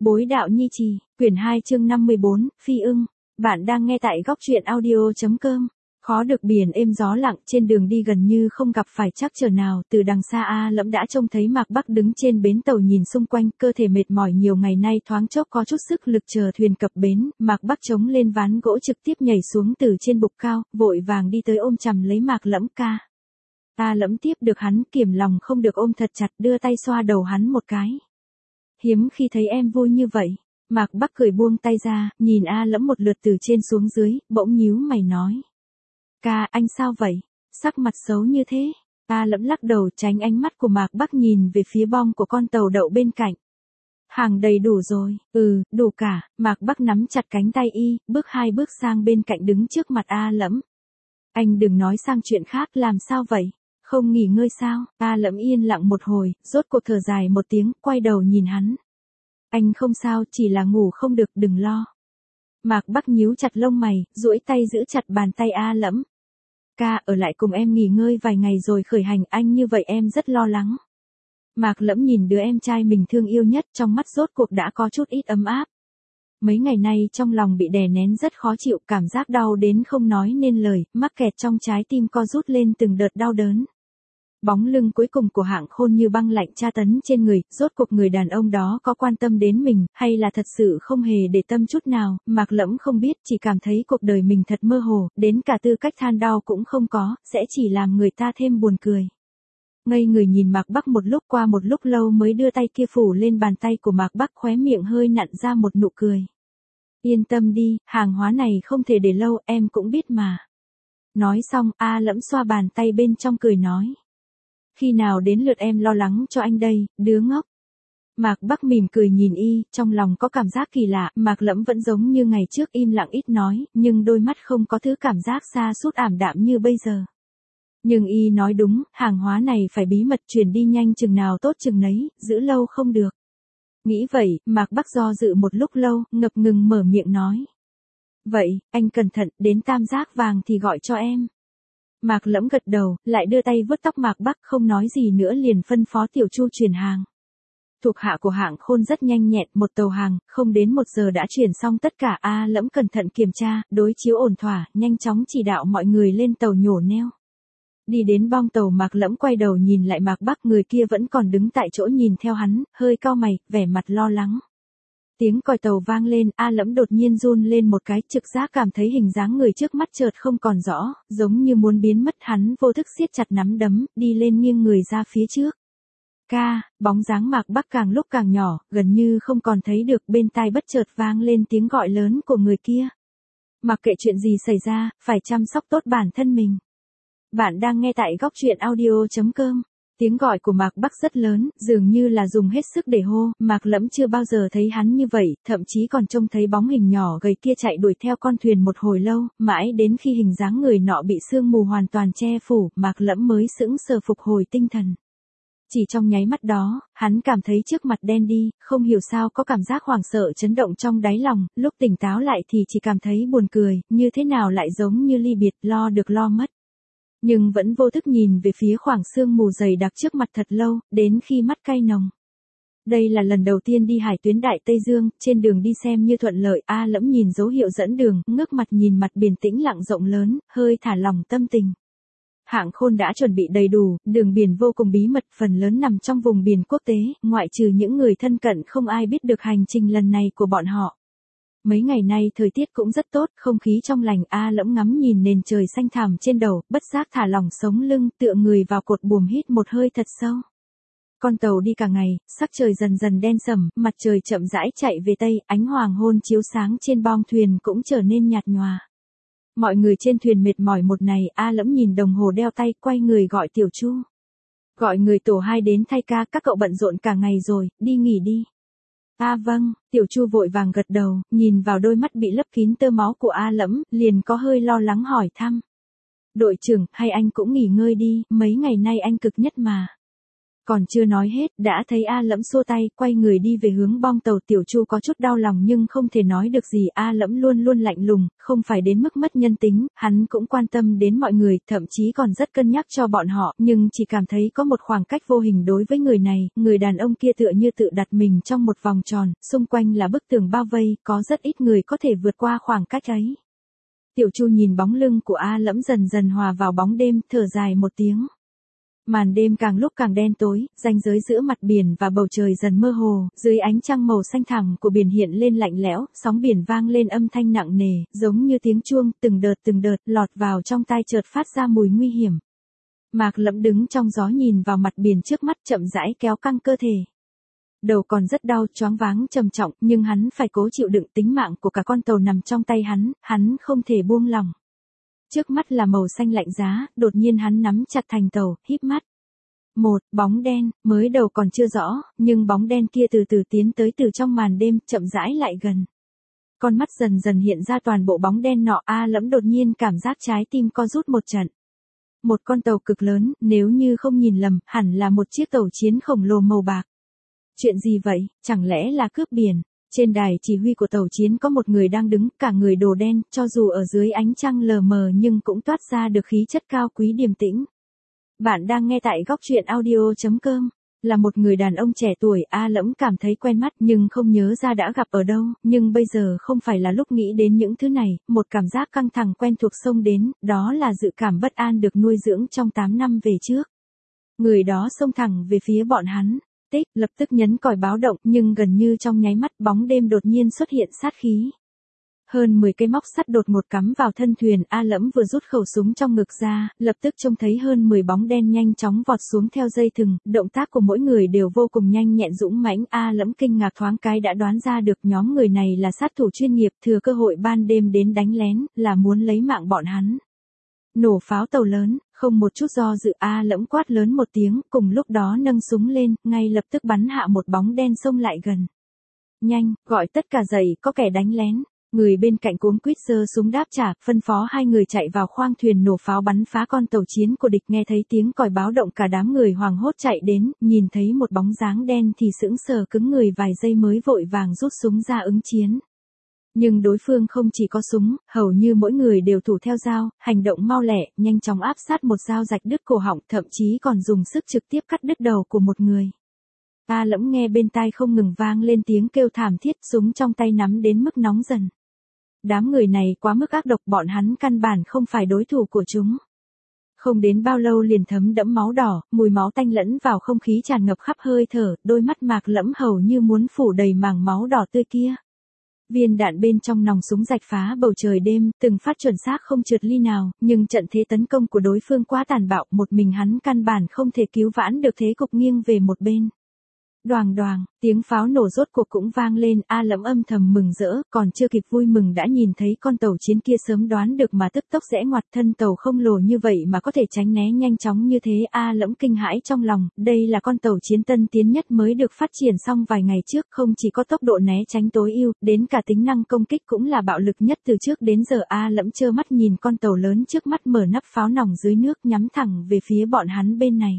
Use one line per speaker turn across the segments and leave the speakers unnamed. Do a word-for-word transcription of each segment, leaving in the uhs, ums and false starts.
Bối đạo nhi trì, quyển hai chương năm mươi bốn, Phi ưng. Bạn đang nghe tại góc truyện audio chấm com. Khó được biển êm gió lặng, trên đường đi gần như không gặp phải trắc trở nào, từ đằng xa A Lẫm đã trông thấy Mạc Bắc đứng trên bến tàu nhìn xung quanh, cơ thể mệt mỏi nhiều ngày nay thoáng chốc có chút sức lực chờ thuyền cập bến, Mạc Bắc chống lên ván gỗ trực tiếp nhảy xuống từ trên bục cao, vội vàng đi tới ôm chầm lấy Mạc Lẫm ca. A Lẫm tiếp được hắn, kiềm lòng không được ôm thật chặt, đưa tay xoa đầu hắn một cái. Hiếm khi thấy em vui như vậy. Mạc Bắc cười buông tay ra, nhìn A Lẫm một lượt từ trên xuống dưới, bỗng nhíu mày nói. Ca, anh sao vậy? Sắc mặt xấu như thế. A Lẫm lắc đầu tránh ánh mắt của Mạc Bắc, nhìn về phía bong của con tàu đậu bên cạnh. Hàng đầy đủ rồi, ừ, đủ cả. Mạc Bắc nắm chặt cánh tay y, bước hai bước sang bên cạnh đứng trước mặt A Lẫm. Anh đừng nói sang chuyện khác, làm sao vậy? Không nghỉ ngơi sao? A Lẫm yên lặng một hồi, rốt cuộc thở dài một tiếng, quay đầu nhìn hắn. Anh không sao, chỉ là ngủ không được, đừng lo. Mạc Bắc nhíu chặt lông mày, duỗi tay giữ chặt bàn tay A Lẫm. Ca, ở lại cùng em nghỉ ngơi vài ngày rồi khởi hành, anh như vậy em rất lo lắng. Mạc Lẫm nhìn đứa em trai mình thương yêu nhất, trong mắt rốt cuộc đã có chút ít ấm áp. Mấy ngày nay trong lòng bị đè nén rất khó chịu, cảm giác đau đến không nói nên lời, mắc kẹt trong trái tim co rút lên từng đợt đau đớn. Bóng lưng cuối cùng của Hạng Khôn như băng lạnh tra tấn trên người, rốt cuộc người đàn ông đó có quan tâm đến mình, hay là thật sự không hề để tâm chút nào, Mạc Lẫm không biết, chỉ cảm thấy cuộc đời mình thật mơ hồ, đến cả tư cách than đau cũng không có, sẽ chỉ làm người ta thêm buồn cười. Ngây người nhìn Mạc Bắc một lúc, qua một lúc lâu mới đưa tay kia phủ lên bàn tay của Mạc Bắc, khóe miệng hơi nặn ra một nụ cười. Yên tâm đi, hàng hóa này không thể để lâu, em cũng biết mà. Nói xong, A Lẫm xoa bàn tay bên trong cười nói. Khi nào đến lượt em lo lắng cho anh đây, đứa ngốc. Mạc Bắc mỉm cười nhìn y, trong lòng có cảm giác kỳ lạ, Mạc Lẫm vẫn giống như ngày trước im lặng ít nói, nhưng đôi mắt không có thứ cảm giác xa sút ảm đạm như bây giờ. Nhưng y nói đúng, hàng hóa này phải bí mật chuyển đi nhanh chừng nào tốt chừng nấy, giữ lâu không được. Nghĩ vậy, Mạc Bắc do dự một lúc lâu, ngập ngừng mở miệng nói. Vậy, anh cẩn thận, đến tam giác vàng thì gọi cho em. Mạc Lẫm gật đầu, lại đưa tay vuốt tóc Mạc Bắc, không nói gì nữa liền phân phó Tiểu Chu chuyển hàng. Thuộc hạ của Hạng Khôn rất nhanh nhẹn, một tàu hàng, không đến một giờ đã chuyển xong tất cả. A Lẫm cẩn thận kiểm tra, đối chiếu ổn thỏa, nhanh chóng chỉ đạo mọi người lên tàu nhổ neo. Đi đến bong tàu, Mạc Lẫm quay đầu nhìn lại Mạc Bắc, người kia vẫn còn đứng tại chỗ nhìn theo hắn, hơi cau mày, vẻ mặt lo lắng. Tiếng còi tàu vang lên, A Lẫm đột nhiên run lên một cái, trực giác cảm thấy hình dáng người trước mắt chợt không còn rõ, giống như muốn biến mất, hắn vô thức siết chặt nắm đấm, đi lên nghiêng người ra phía trước. Ca, bóng dáng Mạc Bắc càng lúc càng nhỏ, gần như không còn thấy được, bên tai bất chợt vang lên tiếng gọi lớn của người kia. Mặc kệ chuyện gì xảy ra, phải chăm sóc tốt bản thân mình. Bạn đang nghe tại góc truyện audio chấm com. Tiếng gọi của Mạc Bắc rất lớn, dường như là dùng hết sức để hô, Mạc Lẫm chưa bao giờ thấy hắn như vậy, thậm chí còn trông thấy bóng hình nhỏ gầy kia chạy đuổi theo con thuyền một hồi lâu, mãi đến khi hình dáng người nọ bị sương mù hoàn toàn che phủ, Mạc Lẫm mới sững sờ phục hồi tinh thần. Chỉ trong nháy mắt đó, hắn cảm thấy trước mặt đen đi, không hiểu sao có cảm giác hoảng sợ chấn động trong đáy lòng, lúc tỉnh táo lại thì chỉ cảm thấy buồn cười, như thế nào lại giống như ly biệt, lo được lo mất. Nhưng vẫn vô thức nhìn về phía khoảng sương mù dày đặc trước mặt thật lâu, đến khi mắt cay nồng. Đây là lần đầu tiên đi hải tuyến Đại Tây Dương, trên đường đi xem như thuận lợi, A Lẫm nhìn dấu hiệu dẫn đường, ngước mặt nhìn mặt biển tĩnh lặng rộng lớn, hơi thả lỏng tâm tình. Hạng Khôn đã chuẩn bị đầy đủ, đường biển vô cùng bí mật, phần lớn nằm trong vùng biển quốc tế, ngoại trừ những người thân cận không ai biết được hành trình lần này của bọn họ. Mấy ngày nay thời tiết cũng rất tốt, không khí trong lành. A Lẫm ngắm nhìn nền trời xanh thẳm trên đầu, bất giác thả lỏng sống lưng, tựa người vào cột buồm hít một hơi thật sâu. Con tàu đi cả ngày, sắc trời dần dần đen sầm, mặt trời chậm rãi chạy về tây, ánh hoàng hôn chiếu sáng trên bong thuyền cũng trở nên nhạt nhòa. Mọi người trên thuyền mệt mỏi một ngày, A Lẫm nhìn đồng hồ đeo tay, quay người gọi Tiểu Chu. Gọi người tổ hai đến thay ca, các cậu bận rộn cả ngày rồi, đi nghỉ đi. À vâng, Tiểu Chu vội vàng gật đầu, nhìn vào đôi mắt bị lấp kín tơ máu của A Lẫm, liền có hơi lo lắng hỏi thăm. Đội trưởng, hay anh cũng nghỉ ngơi đi, mấy ngày nay anh cực nhất mà. Còn chưa nói hết, đã thấy A Lẫm xua tay, quay người đi về hướng bong tàu. Tiểu Chu có chút đau lòng nhưng không thể nói được gì. A Lẫm luôn luôn lạnh lùng, không phải đến mức mất nhân tính, hắn cũng quan tâm đến mọi người, thậm chí còn rất cân nhắc cho bọn họ, nhưng chỉ cảm thấy có một khoảng cách vô hình đối với người này. Người đàn ông kia tựa như tự đặt mình trong một vòng tròn, xung quanh là bức tường bao vây, có rất ít người có thể vượt qua khoảng cách ấy. Tiểu Chu nhìn bóng lưng của A Lẫm dần dần hòa vào bóng đêm, thở dài một tiếng. Màn đêm càng lúc càng đen tối, ranh giới giữa mặt biển và bầu trời dần mơ hồ, dưới ánh trăng màu xanh thẳm của biển hiện lên lạnh lẽo, sóng biển vang lên âm thanh nặng nề, giống như tiếng chuông, từng đợt từng đợt, lọt vào trong tai chợt phát ra mùi nguy hiểm. Mạc Lẫm đứng trong gió nhìn vào mặt biển trước mắt, chậm rãi kéo căng cơ thể. Đầu còn rất đau, choáng váng trầm trọng, nhưng hắn phải cố chịu đựng, tính mạng của cả con tàu nằm trong tay hắn, hắn không thể buông lỏng. Trước mắt là màu xanh lạnh giá, đột nhiên hắn nắm chặt thành tàu, híp mắt. Một, bóng đen, mới đầu còn chưa rõ, nhưng bóng đen kia từ từ tiến tới từ trong màn đêm, chậm rãi lại gần. Con mắt dần dần hiện ra toàn bộ bóng đen nọ. A Lẫm đột nhiên cảm giác trái tim co rút một trận. Một con tàu cực lớn, nếu như không nhìn lầm, hẳn là một chiếc tàu chiến khổng lồ màu bạc. Chuyện gì vậy, chẳng lẽ là cướp biển? Trên đài chỉ huy của tàu chiến có một người đang đứng, cả người đồ đen, cho dù ở dưới ánh trăng lờ mờ nhưng cũng toát ra được khí chất cao quý điềm tĩnh. Bạn đang nghe tại góc truyện audio chấm com. Là một người đàn ông trẻ tuổi. A Lẫm cảm thấy quen mắt nhưng không nhớ ra đã gặp ở đâu, nhưng bây giờ không phải là lúc nghĩ đến những thứ này, một cảm giác căng thẳng quen thuộc xông đến, đó là dự cảm bất an được nuôi dưỡng trong tám năm về trước. Người đó xông thẳng về phía bọn hắn. Tích, lập tức nhấn còi báo động, nhưng gần như trong nháy mắt bóng đêm đột nhiên xuất hiện sát khí. Hơn mười cây móc sắt đột ngột cắm vào thân thuyền. A Lẫm vừa rút khẩu súng trong ngực ra, lập tức trông thấy hơn mười bóng đen nhanh chóng vọt xuống theo dây thừng, động tác của mỗi người đều vô cùng nhanh nhẹn dũng mãnh. A Lẫm kinh ngạc thoáng cái đã đoán ra được nhóm người này là sát thủ chuyên nghiệp, thừa cơ hội ban đêm đến đánh lén, là muốn lấy mạng bọn hắn. Nổ pháo tàu lớn, không một chút do dự. A Lẫm quát lớn một tiếng, cùng lúc đó nâng súng lên, ngay lập tức bắn hạ một bóng đen xông lại gần. Nhanh, gọi tất cả dậy, có kẻ đánh lén. Người bên cạnh cuống quýt giơ súng đáp trả, phân phó hai người chạy vào khoang thuyền nổ pháo bắn phá con tàu chiến của địch. Nghe thấy tiếng còi báo động, cả đám người hoảng hốt chạy đến, nhìn thấy một bóng dáng đen thì sững sờ cứng người vài giây mới vội vàng rút súng ra ứng chiến. Nhưng đối phương không chỉ có súng, hầu như mỗi người đều thủ theo dao, hành động mau lẹ, nhanh chóng áp sát một dao rạch đứt cổ họng, thậm chí còn dùng sức trực tiếp cắt đứt đầu của một người. A Lẫm nghe bên tai không ngừng vang lên tiếng kêu thảm thiết, súng trong tay nắm đến mức nóng dần. Đám người này quá mức ác độc, bọn hắn căn bản không phải đối thủ của chúng. Không đến bao lâu liền thấm đẫm máu đỏ, mùi máu tanh lẫn vào không khí tràn ngập khắp hơi thở, đôi mắt Mạc Lẫm hầu như muốn phủ đầy mảng máu đỏ tươi kia. Viên đạn bên trong nòng súng rạch phá bầu trời đêm, từng phát chuẩn xác không trượt ly nào, nhưng trận thế tấn công của đối phương quá tàn bạo, một mình hắn căn bản không thể cứu vãn được thế cục nghiêng về một bên. Đoàng đoàng, tiếng pháo nổ rốt cuộc cũng vang lên. A Lẫm âm thầm mừng rỡ, còn chưa kịp vui mừng đã nhìn thấy con tàu chiến kia sớm đoán được mà tức tốc rẽ ngoặt, thân tàu không lồ như vậy mà có thể tránh né nhanh chóng như thế. A Lẫm kinh hãi trong lòng, đây là con tàu chiến tân tiến nhất mới được phát triển xong vài ngày trước, không chỉ có tốc độ né tránh tối ưu, đến cả tính năng công kích cũng là bạo lực nhất từ trước đến giờ. A Lẫm trơ mắt nhìn con tàu lớn trước mắt mở nắp pháo nòng dưới nước nhắm thẳng về phía bọn hắn bên này.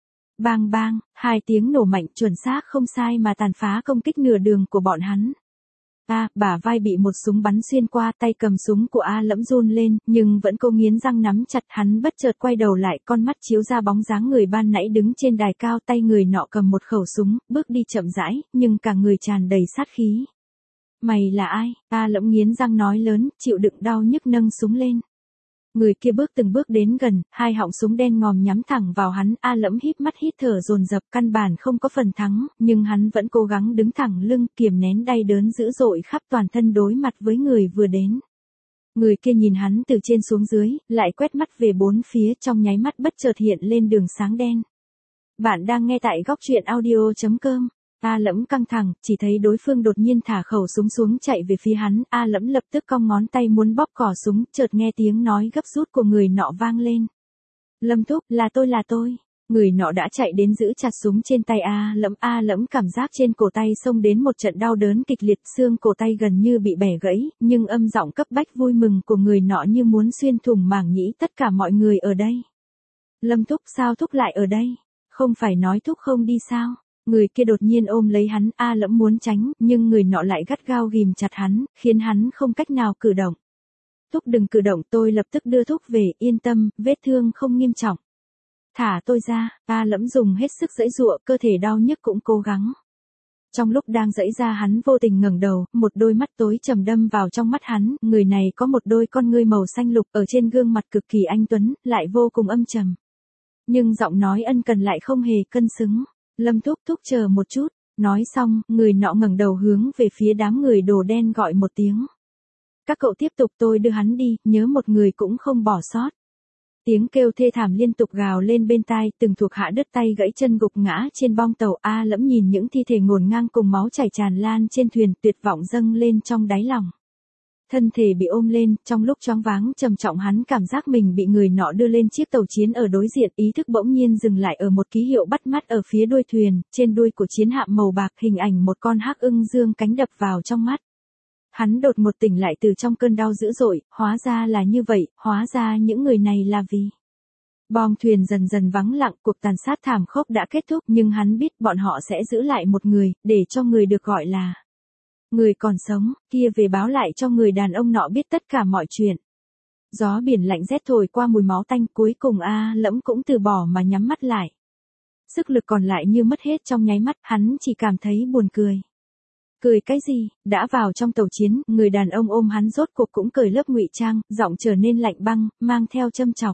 Bang bang, hai tiếng nổ mạnh chuẩn xác không sai mà tàn phá công kích nửa đường của bọn hắn. A, bả vai bị một súng bắn xuyên qua, tay cầm súng của A Lẫm run lên, nhưng vẫn cố nghiến răng nắm chặt. Hắn bất chợt quay đầu lại, con mắt chiếu ra bóng dáng người ban nãy đứng trên đài cao, tay người nọ cầm một khẩu súng, bước đi chậm rãi, nhưng cả người tràn đầy sát khí. Mày là ai? A Lẫm nghiến răng nói lớn, chịu đựng đau nhức nâng súng lên. Người kia bước từng bước đến gần, hai họng súng đen ngòm nhắm thẳng vào hắn. A Lẫm híp mắt hít thở dồn dập, căn bản không có phần thắng, nhưng hắn vẫn cố gắng đứng thẳng lưng, kiềm nén đau đớn dữ dội khắp toàn thân đối mặt với người vừa đến. Người kia nhìn hắn từ trên xuống dưới, lại quét mắt về bốn phía, trong nháy mắt bất chợt hiện lên đường sáng đen. Bạn đang nghe tại góc truyện audio chấm com. A Lẫm căng thẳng, chỉ thấy đối phương đột nhiên thả khẩu súng xuống chạy về phía hắn. A Lẫm lập tức cong ngón tay muốn bóp cò súng, chợt nghe tiếng nói gấp rút của người nọ vang lên. Lâm thúc, là tôi là tôi. Người nọ đã chạy đến giữ chặt súng trên tay A Lẫm. A Lẫm cảm giác trên cổ tay xông đến một trận đau đớn kịch liệt, xương cổ tay gần như bị bẻ gãy, nhưng âm giọng cấp bách vui mừng của người nọ như muốn xuyên thủng màng nhĩ tất cả mọi người ở đây. Lâm thúc, sao thúc lại ở đây? Không phải nói thúc không đi sao? Người kia đột nhiên ôm lấy hắn, A Lẫm muốn tránh, nhưng người nọ lại gắt gao ghìm chặt hắn, khiến hắn không cách nào cử động. Thúc đừng cử động, tôi lập tức đưa thúc về, yên tâm, vết thương không nghiêm trọng. Thả tôi ra, A Lẫm dùng hết sức giãy giụa, cơ thể đau nhức cũng cố gắng. Trong lúc đang giãy ra hắn vô tình ngẩng đầu, một đôi mắt tối trầm đâm vào trong mắt hắn, người này có một đôi con ngươi màu xanh lục ở trên gương mặt cực kỳ anh tuấn, lại vô cùng âm trầm. Nhưng giọng nói ân cần lại không hề cân xứng. Lâm thúc thúc chờ một chút, nói xong, người nọ ngẩng đầu hướng về phía đám người đồ đen gọi một tiếng. Các cậu tiếp tục, tôi đưa hắn đi, nhớ một người cũng không bỏ sót. Tiếng kêu thê thảm liên tục gào lên bên tai, từng thuộc hạ đứt tay gãy chân gục ngã trên bong tàu. A Lẫm nhìn những thi thể ngổn ngang cùng máu chảy tràn lan trên thuyền, tuyệt vọng dâng lên trong đáy lòng. Thân thể bị ôm lên, trong lúc choáng váng trầm trọng hắn cảm giác mình bị người nọ đưa lên chiếc tàu chiến ở đối diện, ý thức bỗng nhiên dừng lại ở một ký hiệu bắt mắt ở phía đuôi thuyền, trên đuôi của chiến hạm màu bạc hình ảnh một con hắc ưng dương cánh đập vào trong mắt. Hắn đột một tỉnh lại từ trong cơn đau dữ dội, hóa ra là như vậy, hóa ra những người này là vì. Bong thuyền dần dần vắng lặng, cuộc tàn sát thảm khốc đã kết thúc, nhưng hắn biết bọn họ sẽ giữ lại một người, để cho người được gọi là người còn sống, kia về báo lại cho người đàn ông nọ biết tất cả mọi chuyện. Gió biển lạnh rét thổi qua mùi máu tanh, cuối cùng A Lẫm cũng từ bỏ mà nhắm mắt lại. Sức lực còn lại như mất hết trong nháy mắt, hắn chỉ cảm thấy buồn cười. Cười cái gì, đã vào trong tàu chiến, người đàn ông ôm hắn rốt cuộc cũng cởi lớp ngụy trang, giọng trở nên lạnh băng, mang theo châm chọc.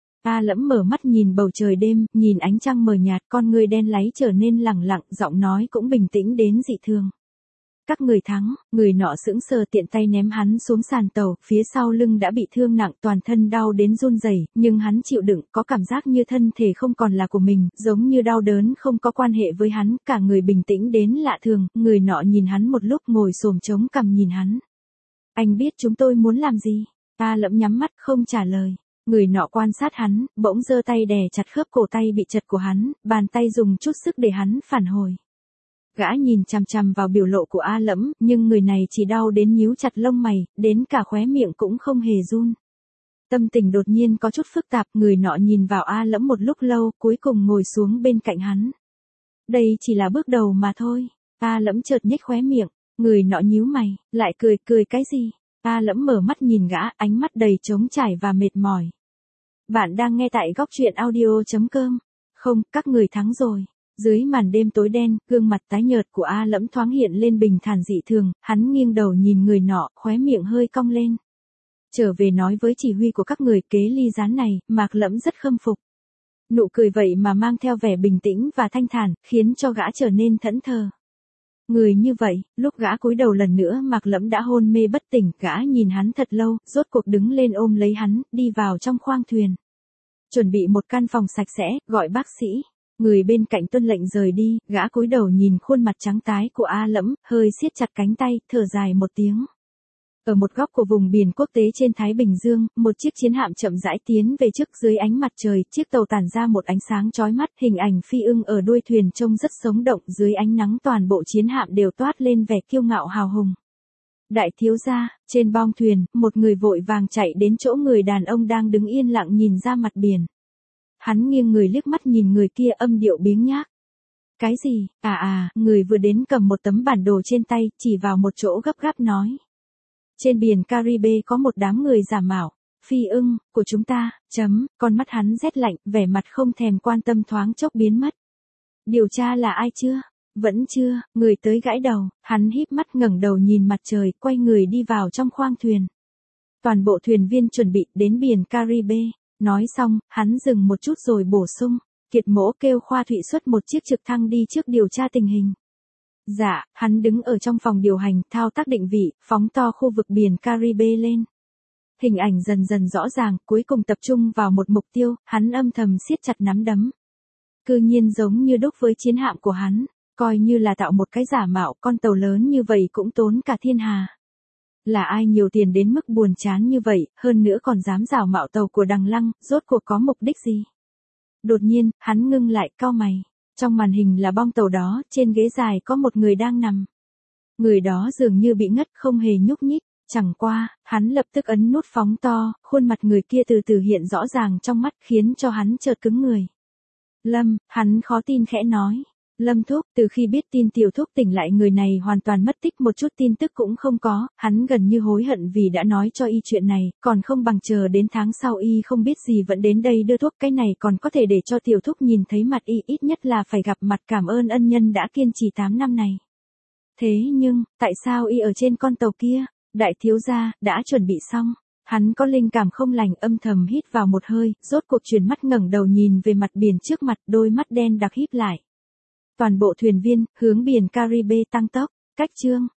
A Lẫm mở mắt nhìn bầu trời đêm, nhìn ánh trăng mờ nhạt, con người đen láy trở nên lẳng lặng, giọng nói cũng bình tĩnh đến dị thường. Các người thắng, người nọ sững sờ tiện tay ném hắn xuống sàn tàu, phía sau lưng đã bị thương nặng, toàn thân đau đến run rẩy, nhưng hắn chịu đựng, có cảm giác như thân thể không còn là của mình, giống như đau đớn không có quan hệ với hắn, cả người bình tĩnh đến lạ thường, người nọ nhìn hắn một lúc ngồi xổm chống cằm nhìn hắn. Anh biết chúng tôi muốn làm gì? A Lẫm nhắm mắt không trả lời. Người nọ quan sát hắn, bỗng giơ tay đè chặt khớp cổ tay bị chật của hắn, bàn tay dùng chút sức để hắn phản hồi. Gã nhìn chằm chằm vào biểu lộ của A Lẫm, nhưng người này chỉ đau đến nhíu chặt lông mày, đến cả khóe miệng cũng không hề run. Tâm tình đột nhiên có chút phức tạp, người nọ nhìn vào A Lẫm một lúc lâu, cuối cùng ngồi xuống bên cạnh hắn. Đây chỉ là bước đầu mà thôi. A Lẫm chợt nhếch khóe miệng, người nọ nhíu mày, lại cười, cười cái gì? A Lẫm mở mắt nhìn gã, ánh mắt đầy trống trải và mệt mỏi. Bạn đang nghe tại góc truyện audio chấm com. Không, các người thắng rồi. Dưới màn đêm tối đen, gương mặt tái nhợt của A Lẫm thoáng hiện lên bình thản dị thường, hắn nghiêng đầu nhìn người nọ, khóe miệng hơi cong lên. Trở về nói với chỉ huy của các người kế ly gián này, Mạc Lẫm rất khâm phục. Nụ cười vậy mà mang theo vẻ bình tĩnh và thanh thản, khiến cho gã trở nên thẫn thờ. Người như vậy, lúc gã cúi đầu lần nữa Mạc Lẫm đã hôn mê bất tỉnh, gã nhìn hắn thật lâu, rốt cuộc đứng lên ôm lấy hắn, đi vào trong khoang thuyền. Chuẩn bị một căn phòng sạch sẽ, gọi bác sĩ. Người bên cạnh tuân lệnh rời đi, gã cúi đầu nhìn khuôn mặt trắng tái của A Lẫm, hơi siết chặt cánh tay, thở dài một tiếng. Ở một góc của vùng biển quốc tế trên Thái Bình Dương, một chiếc chiến hạm chậm rãi tiến về trước dưới ánh mặt trời, chiếc tàu tản ra một ánh sáng chói mắt, hình ảnh phi ưng ở đuôi thuyền trông rất sống động, dưới ánh nắng toàn bộ chiến hạm đều toát lên vẻ kiêu ngạo hào hùng. Đại thiếu gia, trên bong thuyền, một người vội vàng chạy đến chỗ người đàn ông đang đứng yên lặng nhìn ra mặt biển. Hắn nghiêng người liếc mắt nhìn người kia, âm điệu biếng nhác. Cái gì? À à, người vừa đến cầm một tấm bản đồ trên tay, chỉ vào một chỗ gấp gáp nói. Trên biển Caribe có một đám người giả mạo, phi ưng, của chúng ta, chấm, con mắt hắn rét lạnh, vẻ mặt không thèm quan tâm thoáng chốc biến mất. Điều tra là ai chưa? Vẫn chưa, người tới gãi đầu, hắn híp mắt ngẩng đầu nhìn mặt trời, quay người đi vào trong khoang thuyền. Toàn bộ thuyền viên chuẩn bị đến biển Caribe. Nói xong, hắn dừng một chút rồi bổ sung. Kiệt Mỗ kêu Khoa Thụy xuất một chiếc trực thăng đi trước điều tra tình hình. Dạ, hắn đứng ở trong phòng điều hành, thao tác định vị, phóng to khu vực biển Caribe lên. Hình ảnh dần dần rõ ràng, cuối cùng tập trung vào một mục tiêu, hắn âm thầm siết chặt nắm đấm. Cư nhiên giống như đúc với chiến hạm của hắn, coi như là tạo một cái giả mạo, con tàu lớn như vậy cũng tốn cả thiên hà. Là ai nhiều tiền đến mức buồn chán như vậy, hơn nữa còn dám giả mạo tàu của Đằng Lăng, rốt cuộc có mục đích gì? Đột nhiên, hắn ngưng lại, cau mày. Trong màn hình là bong tàu đó, trên ghế dài có một người đang nằm. Người đó dường như bị ngất, không hề nhúc nhích. Chẳng qua, hắn lập tức ấn nút phóng to, khuôn mặt người kia từ từ hiện rõ ràng trong mắt, khiến cho hắn chợt cứng người. Lâm, hắn khó tin khẽ nói. Lâm thúc, từ khi biết tin tiểu thúc tỉnh lại người này hoàn toàn mất tích một chút tin tức cũng không có, hắn gần như hối hận vì đã nói cho y chuyện này, còn không bằng chờ đến tháng sau y không biết gì vẫn đến đây đưa thuốc, cái này còn có thể để cho tiểu thúc nhìn thấy mặt y, ít nhất là phải gặp mặt cảm ơn ân nhân đã kiên trì tám năm này. Thế nhưng, tại sao y ở trên con tàu kia? Đại thiếu gia, đã chuẩn bị xong. Hắn có linh cảm không lành, âm thầm hít vào một hơi, rốt cuộc chuyển mắt ngẩng đầu nhìn về mặt biển trước mặt, đôi mắt đen đặc híp lại. Toàn bộ thuyền viên, hướng biển Caribe tăng tốc, cách chương.